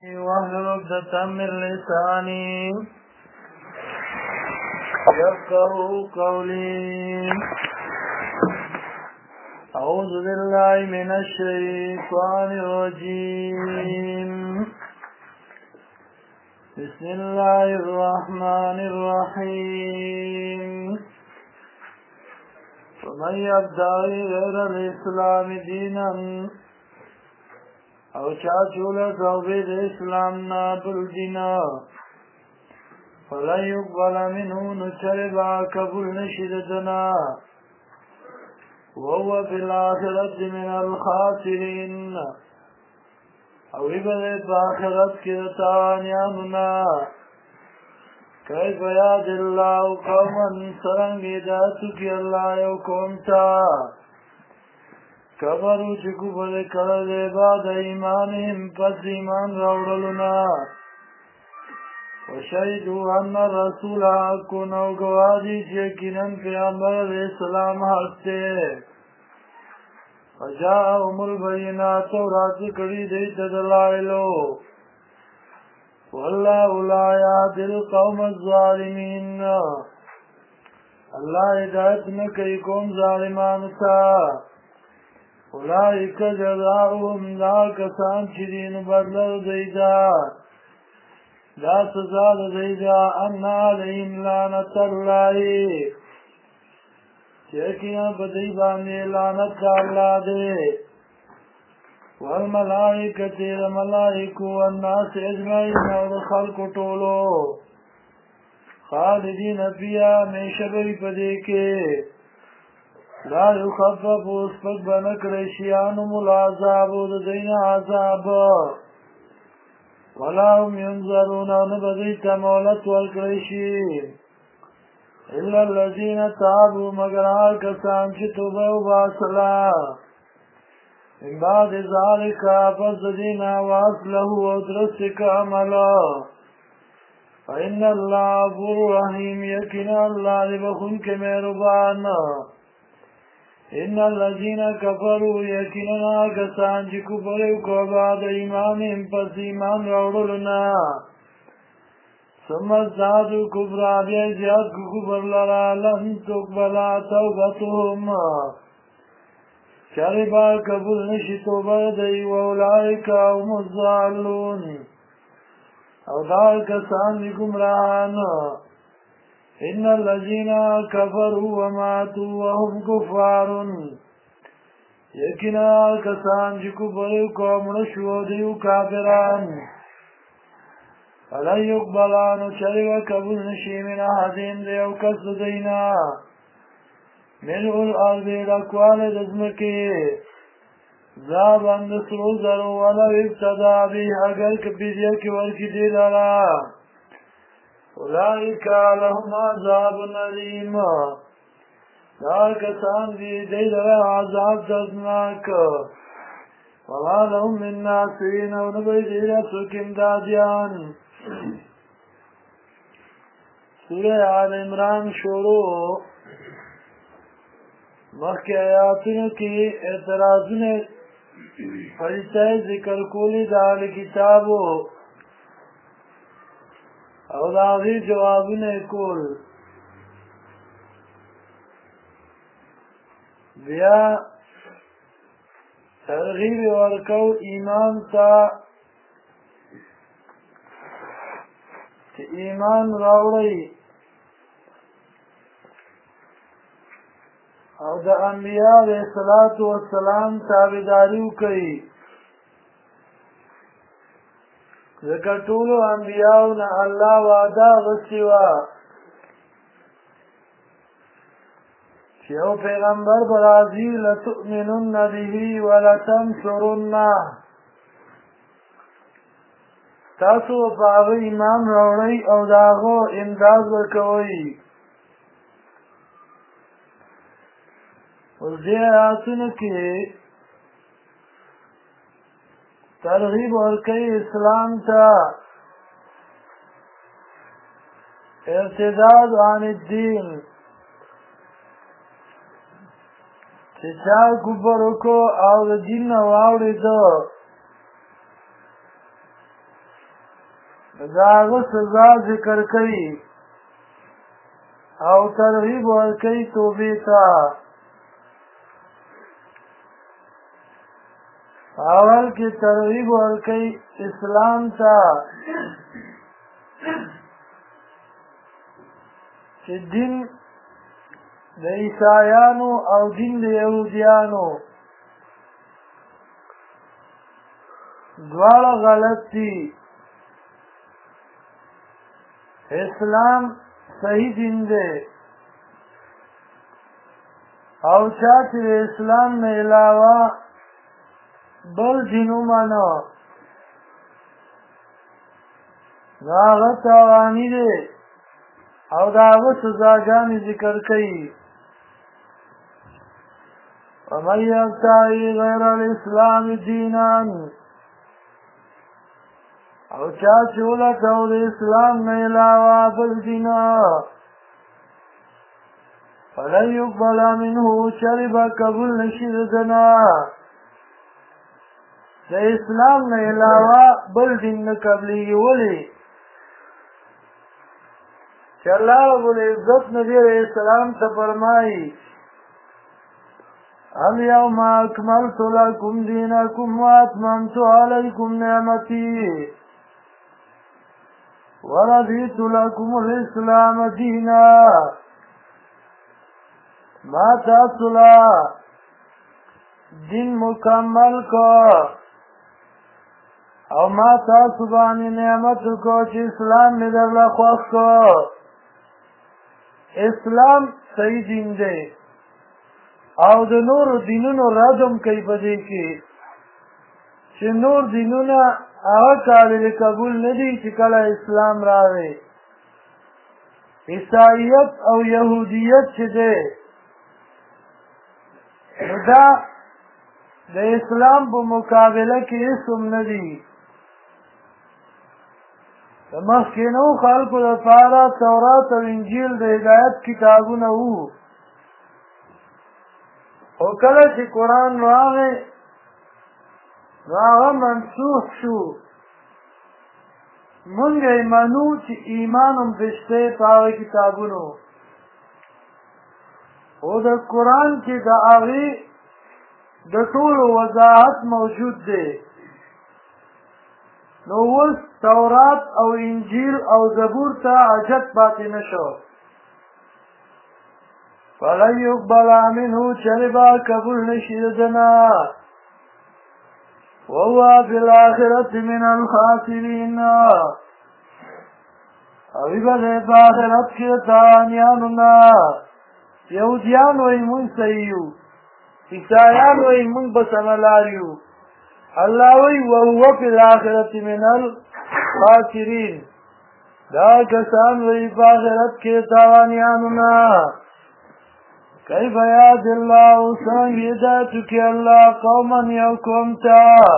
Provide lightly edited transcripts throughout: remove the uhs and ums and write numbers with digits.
واحلل عقدة من لساني يفقهوا قولي. أعوذ بالله من الشيطان الرجيم. بسم الله الرحمن الرحيم. ومن يبتغي غير الإسلام دينا او چاچول توبید اسلام نابل دینا فلا يقبل منه نچربا قبول نشددنا وهو في الآخرة من الخاسرين او ابده باخرت كرتانياننا. كيف يهدي الله قوما سرنگ هدایتو کی اللہ یو قومتا کفرو چه کفر کرد بعد ایمانهم پس ایمان راوڑلنا وشهدوا ان الرسول حق نو گوادی چه یقیناً پیغمبر علیہ السلام حق تے وجاءهم البینات ورات کڑی دیت دلائلو واللہ لا یهدی القوم الظالمین. اللہ ہدایت نکئی قوم ظالمانتا. اولئک جزاؤهم دا کسان چی دین بدلر دیدا دا سزا دیدا ان علیهم لعنت اللہ چیکیاں بدی باندے لعنت اللہ دے والملائکت الملائکو والناس اجمعین اور خلق طولو خالدین فیہا ہمیشہ بری پدے کے لا يخفف اسپک بنکرشیانم العذاب دین عذاب ولا هم ينظرون نبذیت مولت والکرشی الا الذین تابوا مگر آل کسان چی توبہ و باصلا من بعد ذالک پس دین واصلہ و درستک عملا فإن اللہ غفور رحیم یقین اللہ لبخن کے مہربان. ان الذين كفروا يكننا كسان جي كفروا كبعد ایمانهم پس ایمان راوڑلنا ثم ازدادوا كفرا بیا زیاد کفر لرا لن تقبلا توبتهم چربا قبول نشی توبه دی واولئک هم الضالون او دار کسان دی گمراهان. ان الذين كفروا وماتوا وهم كفار یقینا کسان چې کفر وکړي مړه شو دیو کافران فلا يقبل عنه شيء قبول نشي من احدهم دیو کس دینا ملء الارض الاقوال دزمکی زابن سرو زرو ولو ابتدا به اگر کبیدیا کی ورکی دی لارا اولئک لهم عذاب علیم دا کسان دی دیدر عذاب دردناک وما لهم من ناصرین و نبی دیر سوک امدادیان. سورہ آل عمران شروع مخی آیاتوں کی اعتراضن فرشتہ ذکر کولی دال کتابو او داغی جوابونه کول بیا ترغیب ورکو ایمان تا چې ایمان راوړی او د انبیاء علیہ الصلوۃ والسلام تابعداري وکړي ذکر طولو انبیاؤنا اللہ وعدا غسیوا چیو پیغمبر برازی لتؤمنن به ولتنصرن تاسو پاغ ایمان روڑی او داغو امداد ورکوئی. وزی آیاتون کی ترغیب ورکی اسلام تا ارتداد عن الدین چې چا کفر وکړو او د دین نه واوړېده دا هغه سزا ذکر کوي او ترغیب ورکوي توبې ته. اول کې ترغیب ورکوي اسلام ته چې دین د عیسایانو او دین د یهودیانو دواړه غلط دي. اسلام صحیح دین دی او چا چې اسلام نه علاوه بل دین ومانه نو هغه تاواني دی او د هغه سزاګانې ذکر کوي. ومن یبتغي غیر الاسلام دینا او چا چې ولټو د اسلام نه علاوه بل دین فلن يقبل منه چرې به قبول نشي د ده نه. د اسلام نه علاوه بل دین نه قبلېږي. ولې چې الله رب العزت نبي علیه السلام ته فرمایي الیوم اکملت لکم دینکم واتممت علیکم نعمتی ورضیت لکم الاسلام دینا. ما تاسو له دین مکمل کو او ما تاسو باندې نعمت کو چې اسلام مې درله خوښ کو. اسلام صحیح دین دی او د نورو دینونو رد هم کوي په دې کې چې نور دینونه هغه قابل قبول نه دي چې کله اسلام راغی. عیسایت او یهودیت چې دی نو دا د اسلام په مقابله کې هېڅ هم نه دي. د مخکینو خلکو لپاره تورات او انجیل د هدایت کتابونه وو او کله چې قرآن راغی نو هغه منسوخ شو. مونږ یې منو چې ایمان هم پشته په هغه کتابونو او د قرآن کې د هغې د ټولو وضاحت موجود دی. نو اوس تورات او انجیل او زبور ته حاجت پاتې نه شو. فلن يقبل منه چرې به قبول نشي د ده نه وهو في الآخرة من الخاسرين او به دی په آخرت کې د تاوانیانو نه. یهودیان وایي مونږ صحیح یو، عیسایان وایي مونږ په سمه لار یو. الله وایي وهو فی الآخرة من الخاسرین. دا کسان وایي په آخرت کې د تاوانیانو نه. کیف یهدی الله څرنګه هدایت وکړي الله قوما یو قوم ته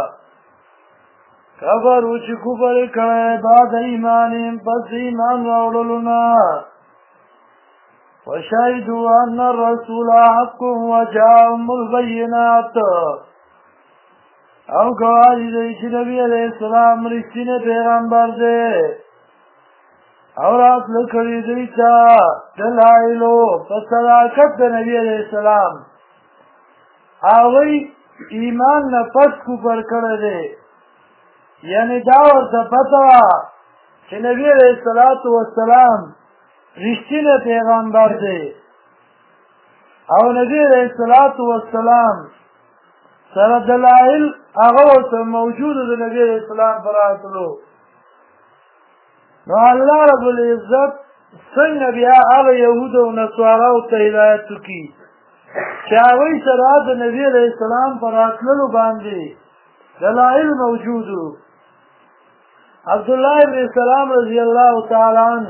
کفروا چې کفر یې کړی بعد ایمانهم پس ایمان راوړلو نه وشهدوا ان الرسول حق وجاءهم البینات او ګواهي دی چې نبي علیه السلام رښتینی پیغمبر دی او راتله کړي دوی ته دلایلو په صداقت د نبي علیه السلام. هغوی ایمان نه پس کفر کړی دی، یعنې دا ورته پته وه چې نبي علیه السلام رښتینی پیغمبر دی او نبي علیه السلام سره دلایل هغه ورته موجوده د نبي علیه السلام په راتلو. نو الله رب العزت څنګه بیا هغه یهودو او نصاراو ته هدایت وکړي چې هغوی سره د نبي علیه السلام په راتللو باندې دلایل موجود وو. عبدالله بن سلام رضی الله تعالی عنه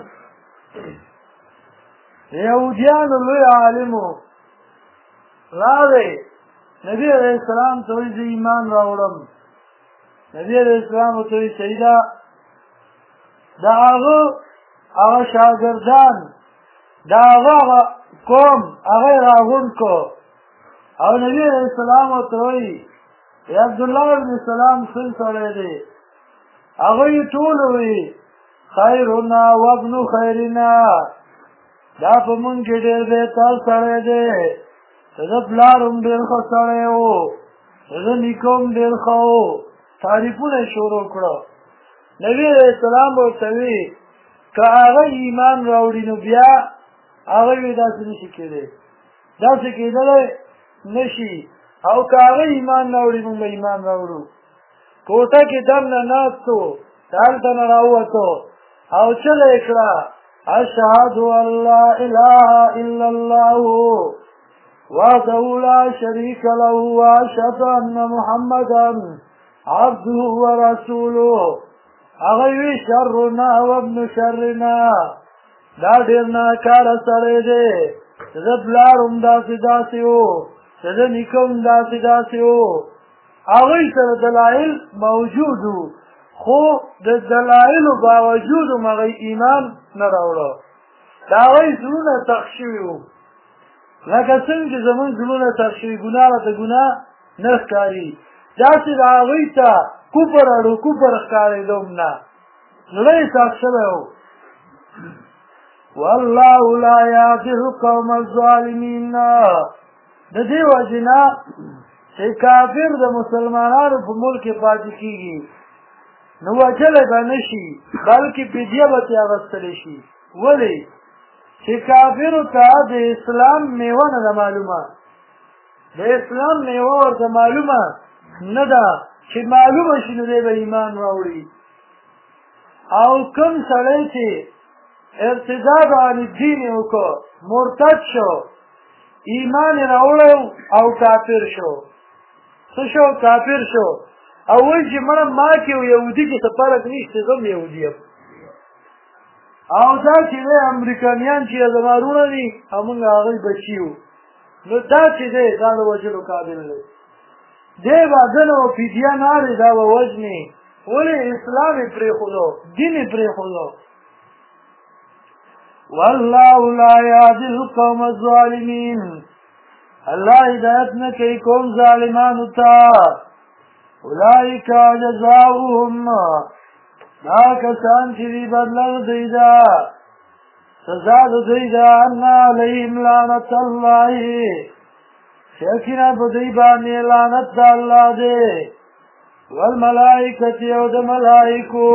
یهودیانو لوی عالم و، راغی نبي علیه السلام ته وایي زه ایمان راوړم. نبي علیه السلام ورته وایي صحیح ده. د هغه شاګردان د هغه قوم هغه یې راغونډ کړو او نبي علیه السلام ورته وایي عبدالله بن سلام څنګه سړی دی؟ هغوی ټول وایي خیرنا وابن خیرنا دا په مونږ کې ډېر بهتر سړی دی زه پلار هم ډېر ښه سړی و زه نیکه هم ډېر ښه و تعریفونه یې شروع کړه نبي علیه السلام ورته وي که هغه ایمان راوړي نو بیا هغه وی داسې نشي کېدی داسې کېدلی نشي او که هغه ایمان راوړي موږ به ایمان راوړو کوټه کې دم نه ناست و هلته نه راووتو او چله یې کړه اشهد ان لا اله الا الله وحده لا شريك له واشهد ان محمدا عبده ورسوله هغه وی شرنا وابن شرنا دا ډېر ناکاره سړی دی زه پلار هم داسې داسې و زه نیکه هم داسې داسې و هغوی سره دلایل موجود وو خو د دلایلو باوجود هم هغوی ایمان نه راوړه د هغوی زړونه تخ شوي وو لکه څنګه چې زمونږ زړونه تخ شوي ګناه راته ګناه نه ښکاري داسې د هغوی ته کفر اړو کفر ښکارېده هم نه زړه یې تخ شوی و والله لا يهدي القوم الظالمين د دې وجې نه چې کافر د مسلمانانو په ملک کې پاتې کېږي نو وجلی به نه شي بلکې فدیه به ترې اخیستلی شي ولې چې کافرو ته د اسلام میوه نه ده معلومه د اسلام میوه ورته معلومه نه ده چې معلومه شي نو دی به ایمان راوړي او کوم سړی چې ارتداد عن الدین وکړو مرتد شو ایمان راوړو او کافر شو څه شو کافر شو او وایي چې مړه ما کې یو یهودي کې څه فرق نشته زه هم یهودي یم او دا چې دی امریکایان چې زما وروڼه دي او موږ هغوی بچي یو نو دا چې دی دا د وژلو قابل دی دی به دنه و فدیه نه اخلي دا به وژني ولې اسلام یې پرېښودو دین یې پرېښودو والله لا يهدي القوم الظالمين الله هدایت نه کوي قوم ظالمانو ته اولئک جزاؤهم دا کسان چې دي بدله د دوی ده سزا د دوی ده ان علیهم لعنت الله یقینا په دوی باندې لعنت د الله دی والملائکة او د ملائکو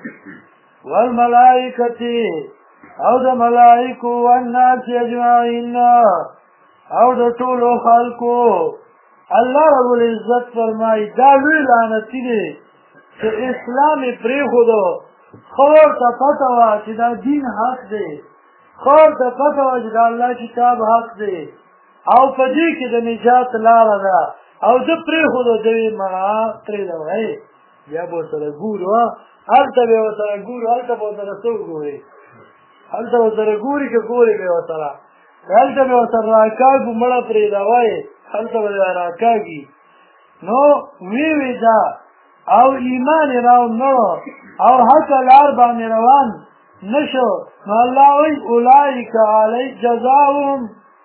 والملائکة او د ملائکو والناس اجمعین او د ټولو خلکو الله رب العزت فرمایي دا لوی لعنتي دی چې اسلام یې پرېښودو ښه ورته پته وه چې دا دین حق دی ښه ورته پته وه چې د الله کتاب حق دی او په دې کې د نجات لاره ده او زه پرېښودو ده یې مړه پرېږدوئ بیا به ورسره ګورو هلته به یې ورسره ګورو هلته به ورسره څه وګورئ هلته ورسره ګوري که ګورې به یې ورسره هلته به یې ورسره راکاږو مړه پرېږدوئ هلته به یې راکاږي نو ویې ده او ایمان یې راونړو او حق لار باندې روان نه شو نو الله وایي اولئک علی جزاؤهم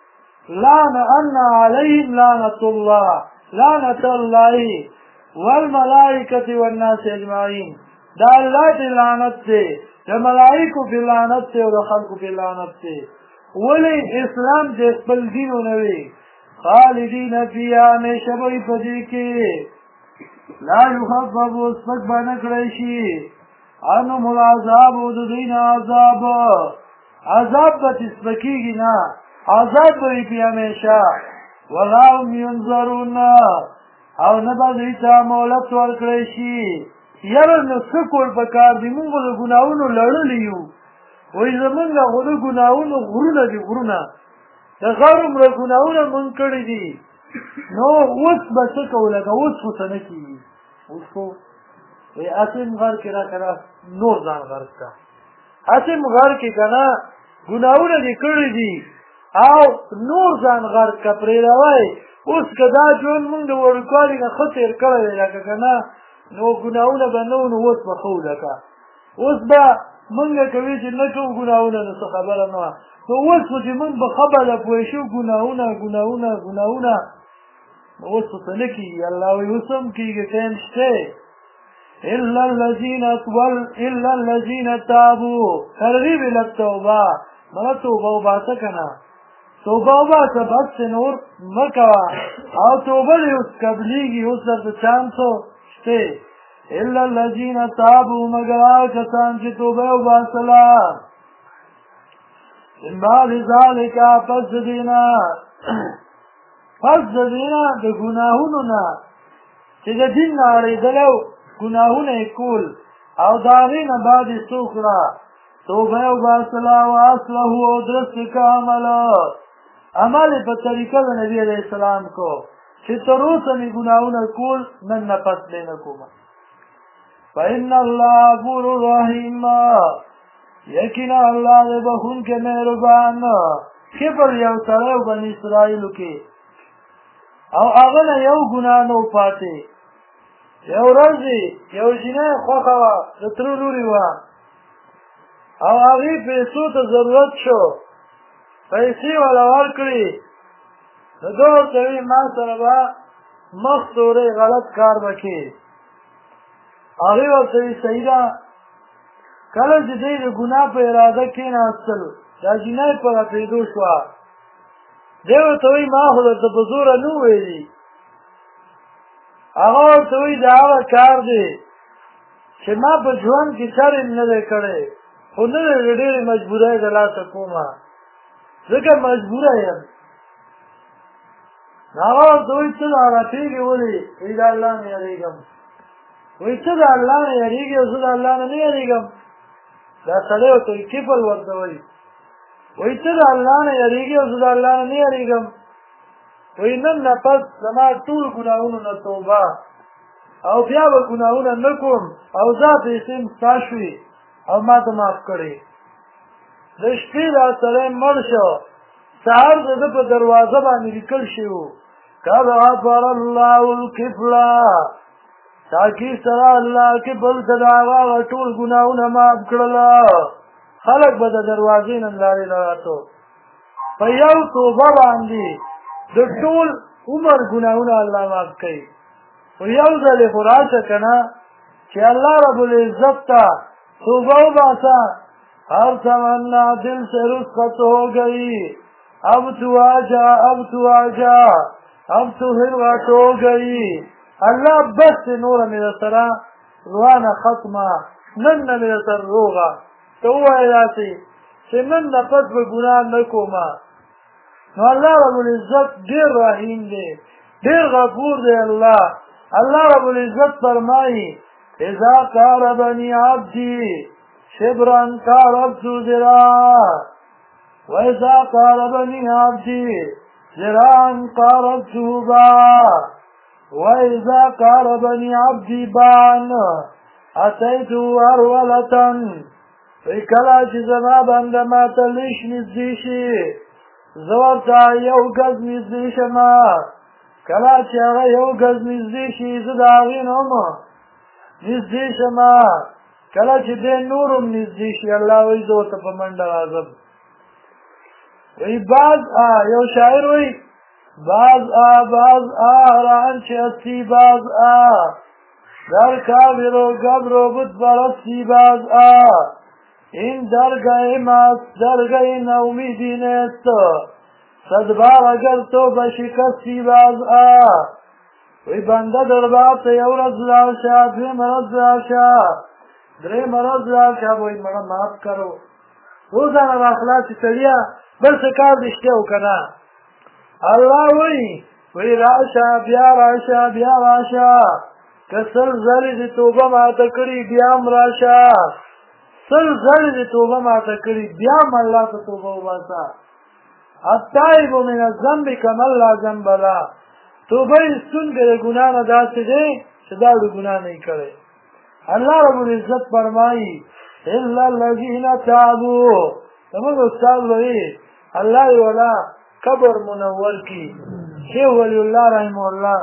ان علیهم لعنة الله والملائکة والناس اجمعین دا الله ته لعنت دی د ملائکو په لعنت دی او د خلکو په لعنت دی ولې اسلام د خپل دین نه وي خالدین فیها همیشه به وي په دې کې لا یخفف سپک به نه کړی شي عنهم العذاب د دوی نه عذاب به چې سپکېږي نه عذاب به وي پې همیشه ولا هم ینظرون او نه به دوی ته مهلت ورکړی شي یاره نو څه کول پکار دي مونږ خو د ګناهونو لړلي یو وایي زمونږ خو د ګناهونو غرونه دي غرونه د غر عمره ګناهونه مونږ کړي دي نو اوس به څه کوو لکه اوس خو څه نه کېږي اوس خو وایي اسیم غر کې راکړه نور ځان غرق کړه اسیم غر کې که نه ګناهونه دې کړي دي او نور ځان غرق کړه پرېږدوئ اوس که دا ژوند مونږ د وړوکوالي نه ښه تېر کړی دی لکه که نه نو ګناهونه به نه وو نو اوس به ښه وو لکه اوس به مونږ کوي چې نه کوو ګناهونه نو څه خبره نه وه نو اوس خو چې مونږ به ښه بله پوه شو ګناهونه نو اوس خو څه نه کېږي الله وایي اوس هم کېږي ټایم شته إلا الذين تابوا ترغيب إلى التوبة ما توبة وباسكنا توبة وباسا بس نور مكوا أو توبة ليوس قبليگي يوسر تشانسو شتے إلا الذين تابوا مقرآ كسان چه توبة وباسلا من بعد ذلك پس دینا د گناهوننا چې د دین ناړېدلو گناهونه کول او د هغې نه بعد یې څه وکړه توبه یې وباسله واصله او درست که عمل یې په طریقه د نبي علیه السلام کو چې تر اوسه مې ګناهونه کول نن نه پس بې نه کومه فإن الله غفور رحیم یقینا الله دې بخښونکی مهربان کبر یو سړی و بني اسرائیلو کې او هغه نه یو ګناه نه و پاتې یو ورځ یو جینۍ خوښه وه د تره لورې وه او هغې پیسو ته ضرورت شو پیسې وله ورکړې نو ده ورته وي ما سره به مخ تورې غلط کار به کې هغې ورته وي صحیح ده کله چې دی د ګناه په اراده کېناستل دا جینۍ په راپرېدو شوه دی ورته وایي ما خو درته په زوره نه وویلي هغه ورته وایي دا هغه کار دی چې ما په ژوند کې سر یې نه دی کړی خو نه دی د ډېرې مجبورۍ د لاسه کومه ځکه مجبوره یم هغه ورته وایي ته دا راپېږې ولې وایي د الله نه یېرېږم وایي ته د الله نه یېرېږې او زه د الله نه نه یېرېږم دا سړی ورته وایي کفل ورته وایي وایي ته د الله نه یېرېږې او زه د الله نه نه یېرېږم وایي نن نه پس زما ټول ګناهونو نه توبه او بیا به ګناهونه نه کوم او دا پیسې م ستا شوې او ما ته معاف کړې د شپې دا سړی مړ شو سهار د ده په دروازه باندې لیکل شوي وو قد غفر الله الکفله تاکید سره الله کفل ته د هغه ټول ګناهونه معاف کړله خلک به د دروازې نه لارې نه راتو په یو توبه باندې د ټول عمر ګناهونه الله معاف کوي خو یو ځل یې خو راشه که نه چې الله رب العزت ته توبه وباسه ہر تمنا دل سے رخصت ہو گئی اب تو آجا اب تو آجا اب تو حلوت ہو گئی اللہ بس نور میرا سرا روانه ختمه نن نه میرا سر روغه ته ووایې داسې چې نن نه پس به ګناه نه کومه نو الله رب العزت ډېر رحیم دی ډېر غفور دی الله رب العزت فرمایي اذا قاربني عبدي شبرا قاربت ذراعا واذا قاربني عبدي ذراعا قاربته باعا واذا قاربني عبدي باعا اتيته هرولة کله چې زما بنده ماته لږ نږدې شي زه ورته یو ګز نږدې شمه کله چې هغه یو ګز نږدې شي زه د هغې نه هم نږدې شمه کله چې دی نور هم نږدې شي الله وایي زه ورته په منډه راځم وایي یو شاعر وایي باز رانچه هستی باز در کافر و گبر و بت پرستی باز این درگاه ماست درگاه نومیدی نیست صد بار اگر تو بشکستی باز وی بنده دربار ته یو ورځ راشه دویم ورځ راشه دریم ورځ راشه وایي مړه معاف کرو روزانه راخلاصې سړیه بل څه کار دې شته و که نه الله وایي راشه بیا راشه بیا راشه که سل ځلې دې توبه ماته کړي بیا هم راشه سل ځلې دې توبه ماته کړي بیا هم الله ته توبه وباسه التائب من الذنب کمن لا ذنب له توبه ایستونکی د ګناه نه داسې دی چې دا د ګناه نه یې کړی الله رب العزت فرمایي الا الذین تابوا زموږ استاد وایي الله یې ولا قبر منور کړي شیخ ولی الله رحمه الله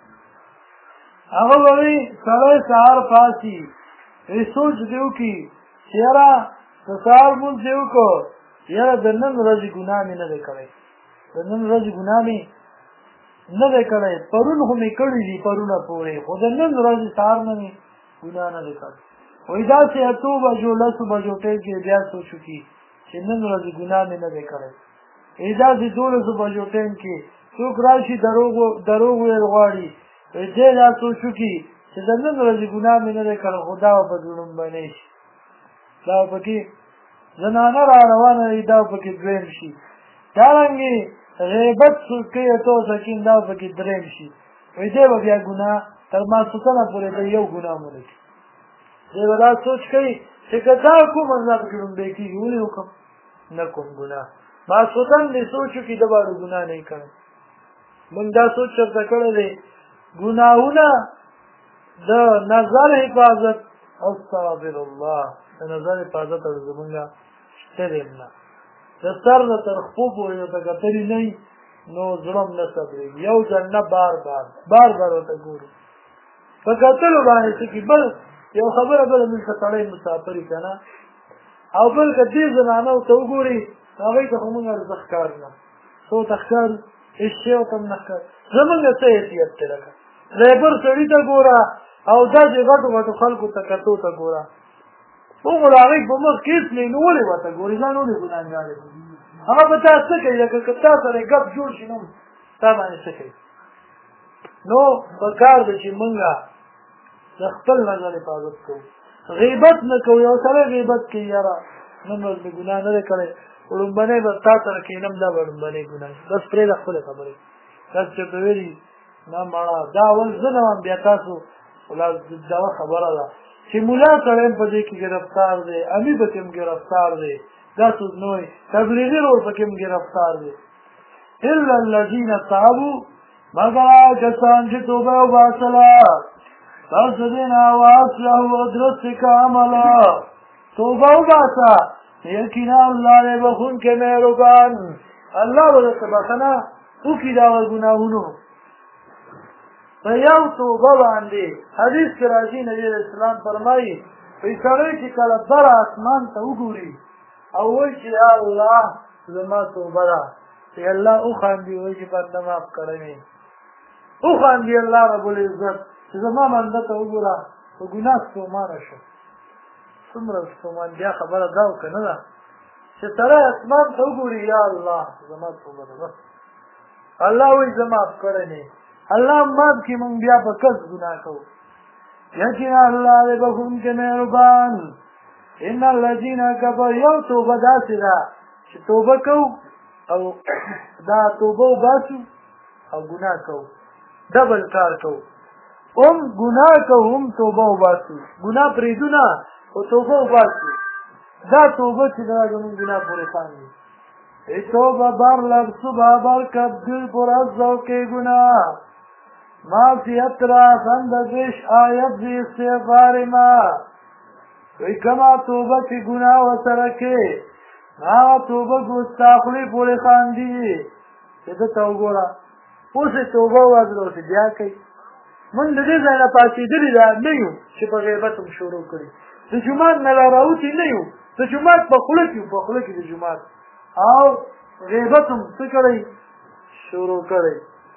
هغه وایي سړی سهار پاڅي سوچ دې وکړي چې یاره که سهار لمونځ دې وکړو یاره د نن ورځې ګناه مې نه دی کړی د نن ورځې ګناه مې نه دی کړی پرون خو مې کړي دي پرونه پورې خو د نن ورځې سهار نه مې ګناه نه دی کړی وایي داسې اتو بجو لسو بجو ټیم کې بیا سوچ وکړي چې نن ورځې ګناه مې نه دی کړی وایي داسې 12 بجو ټیم کې څوک راشي دروغ ویل غواړي وایي دی دا سوچ وکړي چې د نن ورځې ګناه مې نه دی کړی خو دا به په لومبنی شي دا به پکې زنانه را روانه وي دا به پکې دویم شي دارنګې غیبت څوک کوي اتو سکین دا به پکې دریم شي وایي دی به بیا ګناه تر ماسخوتنه پورې د یو ګناه ونه کړي دی به دا سوچ کوي چې که دا کوم دا پکې لومبی کېږي ولې وکړم نه کوم ګناه ماسخوتن دې سوچ وکړي د باندې ګناه نه یې کړی موږ دا سوچ چېرته کړی دی ګناهونه د نظر حفاظت استغفر الله د نظر حفاظت او زمونږ شته دی نه د سر نه تر خپو پورې ورته کتلي نه وي نو زړه هم نه صبرېږي یو ځل نه بار بار ورته ګورو په کتلو باندې څه کي بل یو خبره بله دلته سړی مسافر وي که نه او بل که دې زنانه ورته وګوري هغوی ته خو مونږ ارزښت ښکار نه څو ته ښکارو هېڅ شی ورته هم نه ښکاري زمونږ څه حیثیت دی لکه ریبر سړي ته ګوره او داسې غټو خلکو ته کتو ته ګوره هغو د هغوی په مخ کې هېڅ نه وي نو ولې ورته ګورې ځان ولې ګناهګار یې هغه په تا څه کوي لکه که تا سره ګپ جوړ شي نو تا باندې څه کوي نو پکار ده چې مونږ د خپل نظر حفاظت کوو غیبت نه کوو یو سړی غیبت کوي یاره نن ورځ مې ګناه نه دی کړی لومبنی به تا سره کښېنم دا به لومبنی ګناه بس پرېږده خپلې خبرې داسې چېرته ویلي نه مړه دا اول زه نه وم بیا تاسو دغه خبره ده چې ملا سړی هم په دې کې ګرفتار دی امي پکې هم ګرفتار دی دا څوک نه وایي تبلیغي رول پکې هم ګرفتار دی الا الذین تابوا مگر هغه کسان چې توبه وباسله پس د دې نه واصلحوا او درست که عمله توبه وباسه یقینا الله دی بخونکی مهربان الله به درته بخښنه وکړي د هغه ګناهونو په یو توبه باندې حدیث کې راځي نبي علیه السلام فرمایي وایي سړی چې کله بر اسمان ته وګوري او وایي چې یا الله زما توبه ده چې الله وخاندي وایي چې بنده معاف کړی مې وخاندي الله رب العزت چې زما بنده ته وګوره په ګناه ستومانه شو څومره ستومانتیا خبره دا او که نه ده چې سړی اسمان ته وګوري یا الله زما توبه ده بس الله وایي زه معاف کړی مې الله مات کی مونږ بیا په کس ګناه کوو یقینا الله دی بخښونکی مهربان ان الذین کفروا یو توبه داسې ده چې توبه کوو او دا توبه وباسو او ګناه کوو ډبل کار کوو هم ګناه کوو هم توبه وباسو ګناه پرېږدو نه خو توبه وباسو دا توبه چې ده زمونږ ګناه پورې خاندي ای توبه بر لب صبح بر کب دل پر از ذوق گناه معصیت را خندگش آید زی استغفار ما وی کما توبه کی گناه و سرکه نا توبه گستاخلی پوری خاندی چې دته وګوره اوس یې توبه وازلو چې بیا کوي مونږ د دې ځای نه پاڅېدلي نه یو چې په غیبت هم شروع کړي د جومات نه راراوتي نه یو د جومات په خوله کې په خوله کې د جومات او غیبت هم څه کړی شروع کړی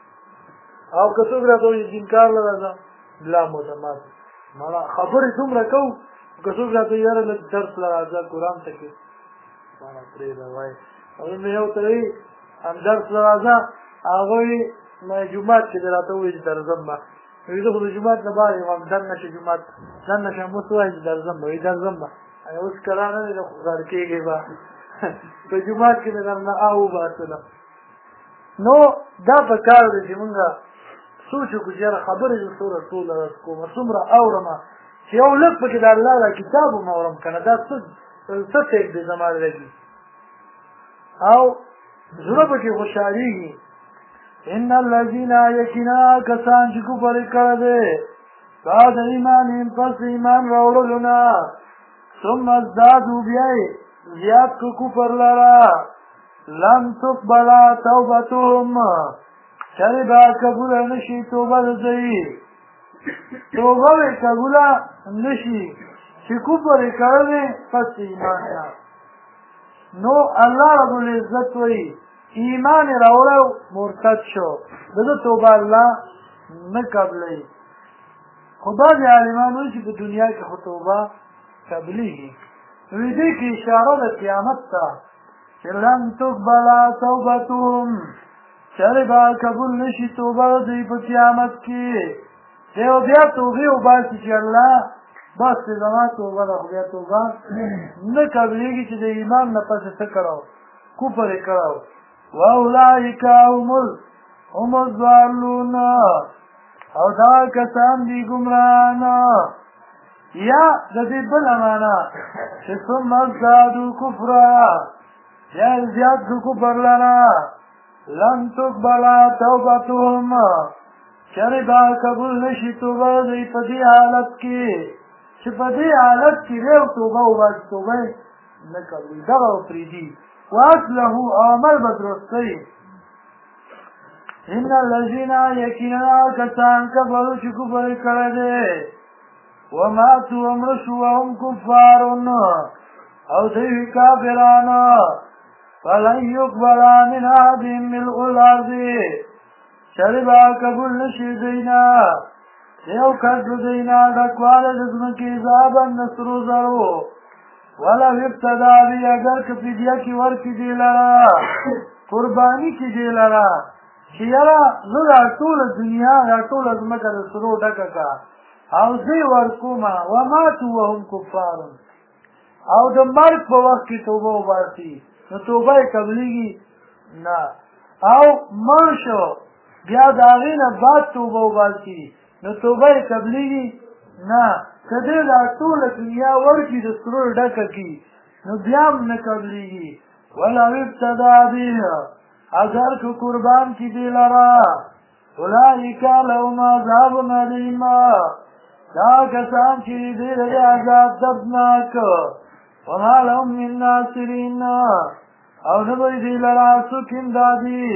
او که څوک راته وایي دینکار له راځه بلا مدمات مړه خبرې دومره کوو که څوک راته وایي یاره لږ درس له راځه قرآن ته کې مړه پرېږده وایي او مې یو ته وایي هم درس له راځه هغوی جومات کې دې راته ووایي چې درځم به وایي زه خو د جومات نه بار یم دننه چې جومات دننه شم اوس ووایي چې درځم به وایي درځم به اوس کله نه دی غر کېږي به په جومات کې مې درنه وباسلم نو دا په کار دی چې مونږ سوچ وکړو چې یاره خبرې زه څومره ټوله ورځ کوم څومره اورم چې یو لږ پکې د الله دا کتاب هم اورم که نه دا څه ټیک دی زما لګي او زړه پکې خوشحالېږي ان الذین یقینا کسان چې کفر یې کړی دی بعد ایمانهم پس ایمان راوړلو نه ثم ازدادوا بیا یې زیات کړو کفر لره لم تقبل توبتهم چرې به قبوله نه شي توبه د دوی توبه به قبوله نه شي چې کفر یې کړی دی پس ایمان نه نو الله رب العزت وایي ایمان یې راوړی مرتد شو د ده توبه الله نه قبلوي خو بعضې عالمان وایي چې په دنیا کې خو توبه قبلېږي. نو دې کې اشاره د قیامت ته چې لن تقبل توبتهم چېرې به قبول نه شي توبه دوی په قیامت کې. دی بیا توبې وباسي چې الله بس زما توبه ده خو بیا توبه نه قبلېږي چې د ایمان نه پسې څه کړی کفر یې کړی واولئک هم الضالون او دا کسان دي ګمراهان. یا د دې بله معنا چې ثم ازدادوا کفرا یا زیات کړو کفر لره لن تقبل توبتهم چېرې به قبول نه شي توبه دوی په دې حالت کې چې په دې حالت کې دی او توبه وباسي توبه یې نه قبلېږي دغه وپرېږدي واصلحو او عمل به درستوي. ان الذین یقینا کسان کفروا چې کفر یې کړی دی وماتوا ومړه شو وهم کفار او دوی کافران فلن يقبل من أحدهم ملء الأرض چېرې به قبول نه شي دوی نه یو کس د دوی نه ډکوالی د ځمکې ذهبا د سرو زرو ولو ابتدا به اگر که فدیه کې ورکړي دې لره قرباني کړي دې لره چې یاره زه دا ټوله دنیا دا ټوله ځمکه د سرو ډکه کړه او زه یې ورکومه وماتو وهم کفار او د مرګ په وخت کې توبه وباسي نو توبه یې قبلېږي نه او مړ شو بیا د هغې نه بعد توبه وباسي نو توبه یې قبلېږي نه که دې دا ټوله دنیا ورکړي د سرو ډکه کړي نو بیا هم نه قبلېږي ولو ابتدا به اگر که قربان کړي دې لره اولئک لهم عذاب علیم دا کسان چې دې لري عذاب دردناک وما لهم من ناصرین او نه به دې لره څوک امدادي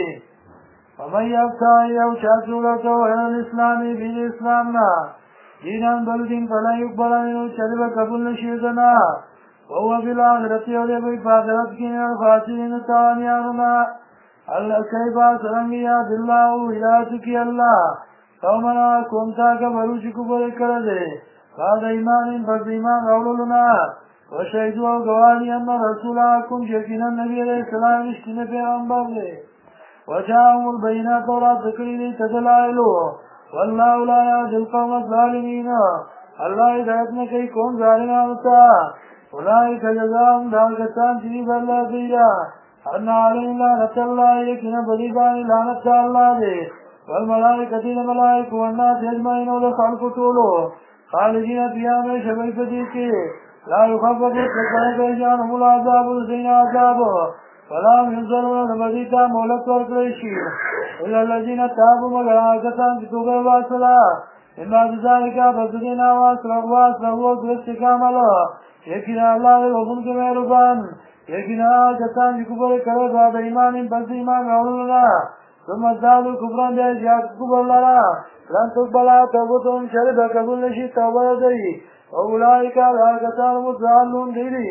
ومن یبتغي یو چا جوړه غیر الاسلام بل اسلام نه دینان بل دین فلا یقبل منه چېرې به قبول نه شي نه وهو بالآخرة او دی به په آخرت کې من الخاسرین تاوانیانو نه الله کیف څرنګه یاد الله هدایت کړي الله قومنا کوم تا کفروا چې کفر یې کړی دی بعد ایمان پس ایمان راوړلو نه وشهدوا او ګواهي ان رسولکم یقینا نبي علیه السلام رښتینی پیغمبر دی وجاءهم البينات ورات کړي دي دلایل والله لا يهدي القوم الظالمين الله هدایت نه کوي قوم ظالمانو ته اولئک جزاهم دا کسان چې دي الله دیرا ان علیهم لعنت الله یقینا بدی باندې لعنت الله دی والملائکة الملائکة والناس اجمعین او د خلقو ټولو خالدین فیها همیشه به په دې کې لا یخفف عنهم العذاب ورځین عذاب ولا هم ينظرون نبدي ته مهلت ورکړی شي الا الذین تابوا مگر هغه کسان چې توبه وباسله من بعد ذلک پس دې نه واصلحوا استقامله یقینا الله دې بخښونکی مهربان یقینا کسان چې کفر یې کړی دا د ایمان پس ایمان راوړلو نه ثم ازدادوا کفرا بیا زیات کفر لره لن تقبل توبتهم چېرې به قبول نه شي توبه دوی اولئک هغه کسان هم الضالون دي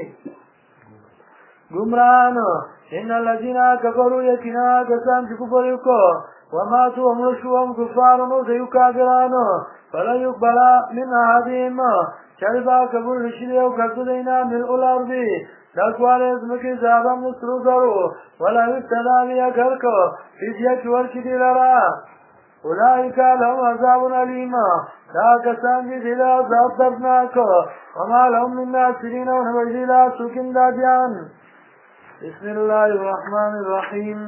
ګمراهان ان الذين كفروا یقینا کسان چې کفر یې وکړ وماتوا ومړه شو هم کفار نو دوی کافران فلن يقبل من احدهم چېرې به قبول نه شي او کس دوی نه ملء الارض ډکوالی ځمکې ذهبا د سرو زرو ولو ابتدا به اگر که فدیه کې ورکړي دې لره اولئک لهم عذاب علیم دا کسان چې دې له عذاب دردناک وما لهم من ناصرین او نه به دې له څوک امدادیان. بسم الله الرحمن الرحیم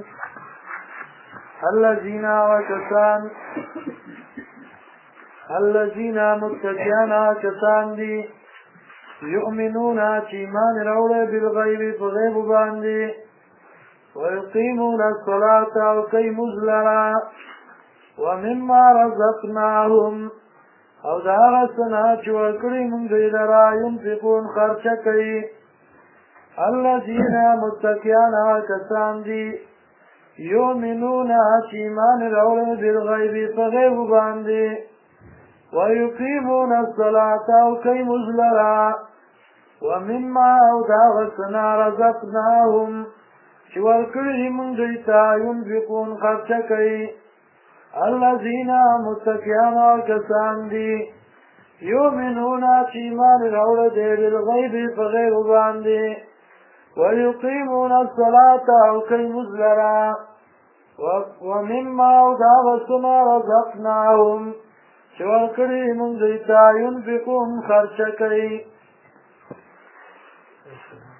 الذین متقیان کسان دي یؤمنون چې ایمان راوړي بالغیب په غیب باندې ویقیمون الصلاة او کوي مونځ لره ومما رزقناهم او د هغه څه نه چې ورکړي مونږ دوی لره ينفقون خرچه کوي. الذین متقیان کسان دي یؤمنون چې ایمان راوړي بالغیب په غیب باندې ویقیمون الصلاة او کوي مونځ لره ومما او د هغه څه نه رزقناهم چې ورکړي مونږ دوی ته ينفقون خرچه کوي. الذین متقیان کسان دي یؤمنون چې ایمان راوړه دی بالغیب په غیب باندې ویقیمون الصلاة او کوي لمونځ لره ومما او د هغه څه نه رزقناهم چې ورکړي موږ دوی ته ينفقون خرچه کوي